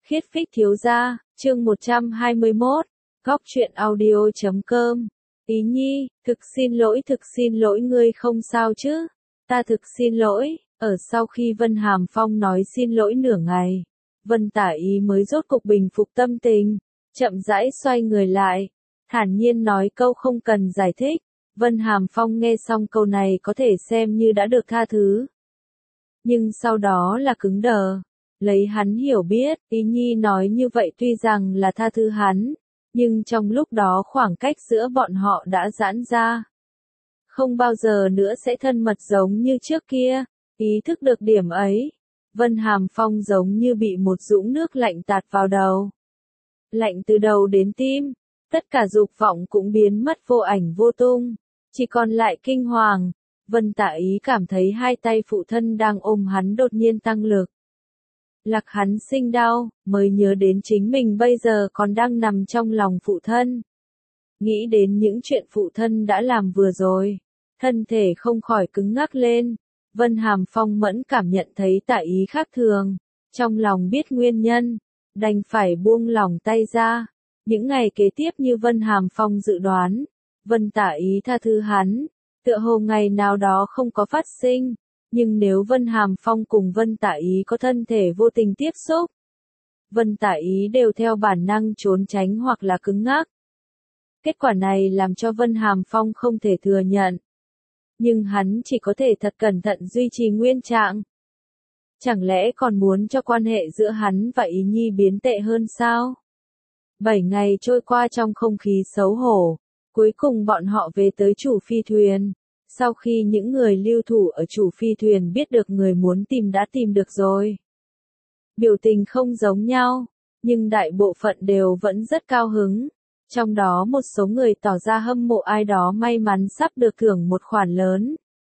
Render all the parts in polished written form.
Khiết Phích thiếu gia, chương 121, góc truyện audio.com. Ý Nhi, thực xin lỗi ngươi không sao chứ? Ta thực xin lỗi. Ở sau khi Vân Hàm Phong nói xin lỗi nửa ngày, Vân Tả Ý mới rốt cục bình phục tâm tình, chậm rãi xoay người lại, thản nhiên nói câu không cần giải thích. Vân Hàm Phong nghe xong câu này có thể xem như đã được tha thứ. Nhưng sau đó là cứng đờ. Lấy hắn hiểu biết, Ý Nhi nói như vậy tuy rằng là tha thứ hắn, nhưng trong lúc đó khoảng cách giữa bọn họ đã giãn ra. Không bao giờ nữa sẽ thân mật giống như trước kia. Ý thức được điểm ấy, Vân Hàm Phong giống như bị một dũng nước lạnh tạt vào đầu. Lạnh từ đầu đến tim, tất cả dục vọng cũng biến mất vô ảnh vô tung, chỉ còn lại kinh hoàng. Vân Tả Ý cảm thấy hai tay phụ thân đang ôm hắn đột nhiên tăng lực. Lạc hắn sinh đau, mới nhớ đến chính mình bây giờ còn đang nằm trong lòng phụ thân. Nghĩ đến những chuyện phụ thân đã làm vừa rồi, thân thể không khỏi cứng ngắc lên. Vân Hàm Phong mẫn cảm nhận thấy Tả Ý khác thường, trong lòng biết nguyên nhân, đành phải buông lỏng tay ra. Những ngày kế tiếp như Vân Hàm Phong dự đoán, Vân Tả Ý tha thứ hắn, tựa hồ ngày nào đó không có phát sinh. Nhưng nếu Vân Hàm Phong cùng Vân Tả Ý có thân thể vô tình tiếp xúc, Vân Tả Ý đều theo bản năng trốn tránh hoặc là cứng ngắc. Kết quả này làm cho Vân Hàm Phong không thể thừa nhận. Nhưng hắn chỉ có thể thật cẩn thận duy trì nguyên trạng. Chẳng lẽ còn muốn cho quan hệ giữa hắn và Ý Nhi biến tệ hơn sao? 7 ngày trôi qua trong không khí xấu hổ, cuối cùng bọn họ về tới chủ phi thuyền. Sau khi những người lưu thủ ở chủ phi thuyền biết được người muốn tìm đã tìm được rồi. Biểu tình không giống nhau, nhưng đại bộ phận đều vẫn rất cao hứng. Trong đó một số người tỏ ra hâm mộ ai đó may mắn sắp được thưởng một khoản lớn.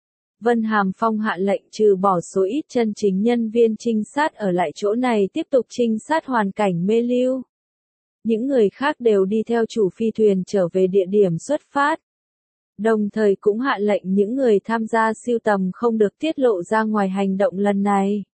Vân Hàm Phong hạ lệnh trừ bỏ số ít chân chính nhân viên trinh sát ở lại chỗ này tiếp tục trinh sát hoàn cảnh mê lưu. Những người khác đều đi theo chủ phi thuyền trở về địa điểm xuất phát. Đồng thời cũng hạ lệnh những người tham gia sưu tầm không được tiết lộ ra ngoài hành động lần này.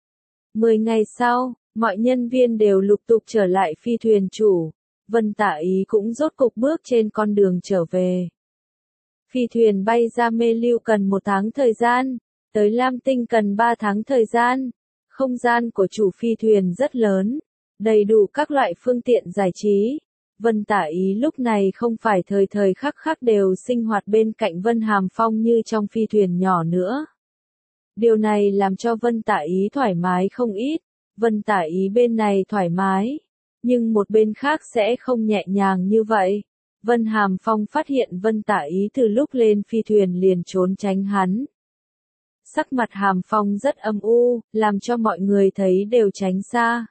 10 ngày sau, mọi nhân viên đều lục tục trở lại phi thuyền chủ. Vân Tả Ý cũng rốt cục bước trên con đường trở về. Phi thuyền bay ra mê lưu cần 1 tháng thời gian, tới Lam Tinh cần 3 tháng thời gian. Không gian của chủ phi thuyền rất lớn, đầy đủ các loại phương tiện giải trí. Vân Tả Ý lúc này không phải thời thời khắc khắc đều sinh hoạt bên cạnh Vân Hàm Phong như trong phi thuyền nhỏ nữa. Điều này làm cho Vân Tả Ý thoải mái không ít. Vân Tả Ý bên này thoải mái, nhưng một bên khác sẽ không nhẹ nhàng như vậy. Vân Hàm Phong phát hiện Vân Tả Ý từ lúc lên phi thuyền liền trốn tránh hắn. Sắc mặt Hàm Phong rất âm u, làm cho mọi người thấy đều tránh xa.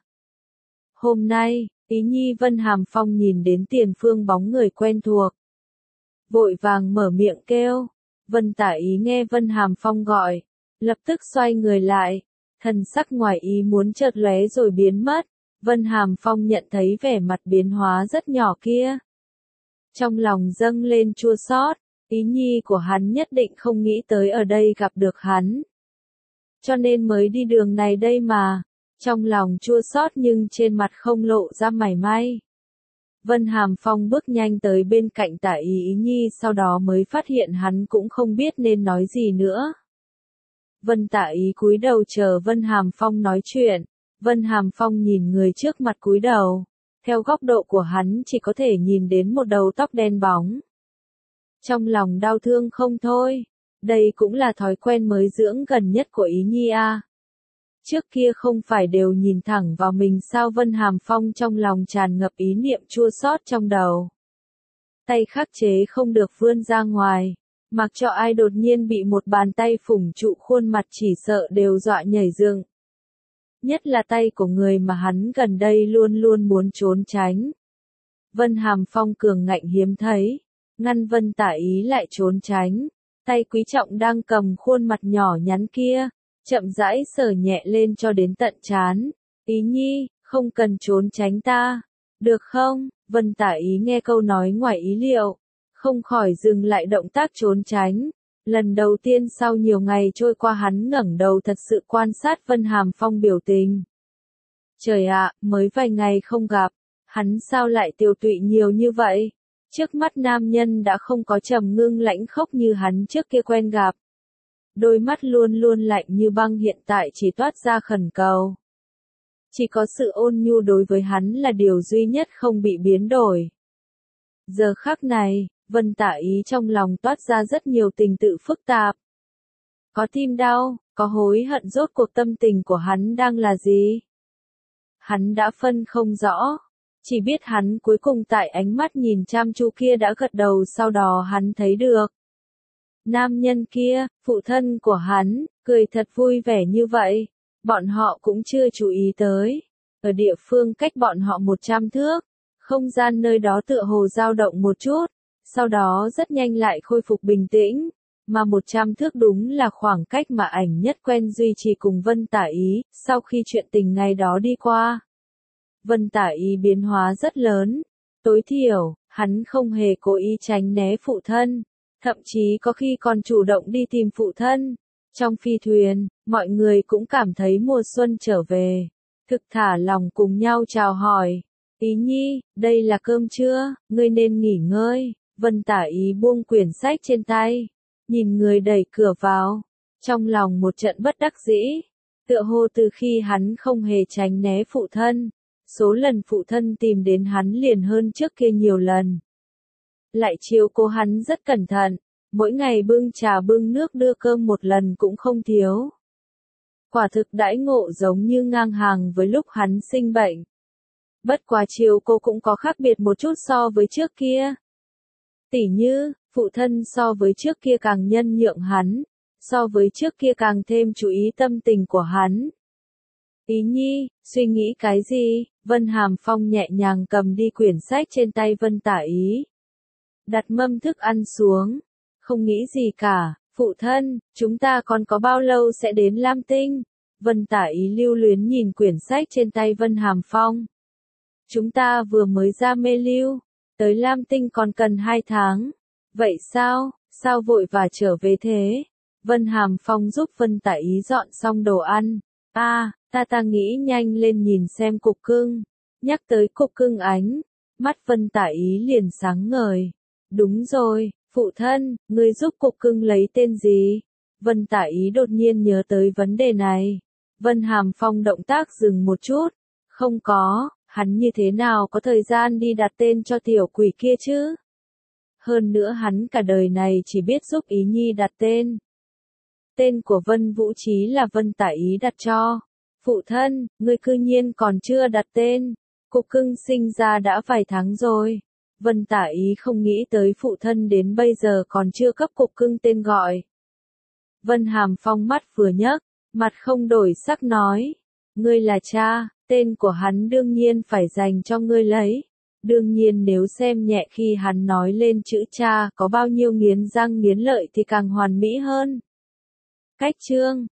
Hôm nay, Ý Nhi Vân Hàm Phong nhìn đến tiền phương bóng người quen thuộc. Vội vàng mở miệng kêu. Vân Tả Ý nghe Vân Hàm Phong gọi, lập tức xoay người lại. Thần sắc ngoài ý muốn chợt lóe rồi biến mất. Vân Hàm Phong nhận thấy vẻ mặt biến hóa rất nhỏ kia. Trong lòng dâng lên chua xót, Ý Nhi của hắn nhất định không nghĩ tới ở đây gặp được hắn. Cho nên mới đi đường này đây mà. Trong lòng chua xót nhưng trên mặt không lộ ra mảy may. Vân Hàm Phong bước nhanh tới bên cạnh Tả Ý Nhi sau đó mới phát hiện hắn cũng không biết nên nói gì nữa. Vân Tả Ý cúi đầu chờ Vân Hàm Phong nói chuyện. Vân Hàm Phong nhìn người trước mặt cúi đầu. Theo góc độ của hắn chỉ có thể nhìn đến một đầu tóc đen bóng. Trong lòng đau thương không thôi. Đây cũng là thói quen mới dưỡng gần nhất của Ý Nhi à. Trước kia không phải đều nhìn thẳng vào mình sao? Vân Hàm Phong trong lòng tràn ngập ý niệm chua xót trong đầu. Tay khắc chế không được vươn ra ngoài, mặc cho ai đột nhiên bị một bàn tay phủng trụ khuôn mặt chỉ sợ đều dọa nhảy dựng. Nhất là tay của người mà hắn gần đây luôn luôn muốn trốn tránh. Vân Hàm Phong cường ngạnh hiếm thấy, ngăn Vân Tả Ý lại trốn tránh. Tay Quý Trọng đang cầm khuôn mặt nhỏ nhắn kia, chậm rãi sờ nhẹ lên cho đến tận trán. Ý Nhi, không cần trốn tránh ta, được không? Vân Tả Ý nghe câu nói ngoài ý liệu, không khỏi dừng lại động tác trốn tránh. Lần đầu tiên sau nhiều ngày trôi qua hắn ngẩng đầu thật sự quan sát Vân Hàm Phong biểu tình. Trời ạ, mới vài ngày không gặp, hắn sao lại tiều tụy nhiều như vậy? Trước mắt nam nhân đã không có trầm ngưng lãnh khốc như hắn trước kia quen gặp. Đôi mắt luôn luôn lạnh như băng hiện tại chỉ toát ra khẩn cầu. Chỉ có sự ôn nhu đối với hắn là điều duy nhất không bị biến đổi. Giờ khắc này, Vân Tả Ý trong lòng toát ra rất nhiều tình tự phức tạp. Có tim đau, có hối hận rốt cuộc tâm tình của hắn đang là gì? Hắn đã phân không rõ. Chỉ biết hắn cuối cùng tại ánh mắt nhìn chăm chú kia đã gật đầu sau đó hắn thấy được. Nam nhân kia, phụ thân của hắn, cười thật vui vẻ như vậy. Bọn họ cũng chưa chú ý tới. Ở địa phương cách bọn họ 100 thước, không gian nơi đó tựa hồ dao động một chút, sau đó rất nhanh lại khôi phục bình tĩnh. Mà 100 thước đúng là khoảng cách mà ảnh nhất quen duy trì cùng Vân Tả Ý, sau khi chuyện tình ngày đó đi qua. Vân Tả Ý biến hóa rất lớn. Tối thiểu, hắn không hề cố ý tránh né phụ thân. Thậm chí có khi còn chủ động đi tìm phụ thân. Trong phi thuyền, mọi người cũng cảm thấy mùa xuân trở về. Thực thả lòng cùng nhau chào hỏi. Ý Nhi, đây là cơm trưa, ngươi nên nghỉ ngơi. Vân Tả Ý buông quyển sách trên tay. Nhìn người đẩy cửa vào. Trong lòng một trận bất đắc dĩ. Tựa hồ từ khi hắn không hề tránh né phụ thân. Số lần phụ thân tìm đến hắn liền hơn trước kia nhiều lần. Lại chiếu cố hắn rất cẩn thận. Mỗi ngày bưng trà bưng nước đưa cơm một lần cũng không thiếu. Quả thực đãi ngộ giống như ngang hàng với lúc hắn sinh bệnh. Bất quá chiều cô cũng có khác biệt một chút so với trước kia. Tỉ như, phụ thân so với trước kia càng nhân nhượng hắn, so với trước kia càng thêm chú ý tâm tình của hắn. Ý Nhi, suy nghĩ cái gì? Vân Hàm Phong nhẹ nhàng cầm đi quyển sách trên tay Vân Tả Ý. Đặt mâm thức ăn xuống. Không nghĩ gì cả, phụ thân, chúng ta còn có bao lâu sẽ đến Lam Tinh? Vân Tả Ý lưu luyến nhìn quyển sách trên tay Vân Hàm Phong. Chúng ta vừa mới ra Mê Lưu, tới Lam Tinh còn cần 2 tháng. Vậy sao, sao vội và trở về thế? Vân Hàm Phong giúp Vân Tả Ý dọn xong đồ ăn. Ta nghĩ nhanh lên nhìn xem cục cưng. Nhắc tới cục cưng ánh, mắt Vân Tả Ý liền sáng ngời. Đúng rồi, phụ thân, ngươi giúp cục cưng lấy tên gì? Vân Tả Ý đột nhiên nhớ tới vấn đề này. Vân Hàm Phong động tác dừng một chút. Không có, hắn như thế nào có thời gian đi đặt tên cho tiểu quỷ kia chứ? Hơn nữa hắn cả đời này chỉ biết giúp Ý Nhi đặt tên. Tên của Vân Vũ Trí là Vân Tả Ý đặt cho. Phụ thân, ngươi cư nhiên còn chưa đặt tên. Cục cưng sinh ra đã vài tháng rồi. Vân Tả Ý không nghĩ tới phụ thân đến bây giờ còn chưa cấp cục cưng tên gọi. Vân Hàm Phong mắt vừa nhấc, mặt không đổi sắc nói. Ngươi là cha, tên của hắn đương nhiên phải dành cho ngươi lấy. Đương nhiên nếu xem nhẹ khi hắn nói lên chữ cha có bao nhiêu nghiến răng nghiến lợi thì càng hoàn mỹ hơn. Cách chương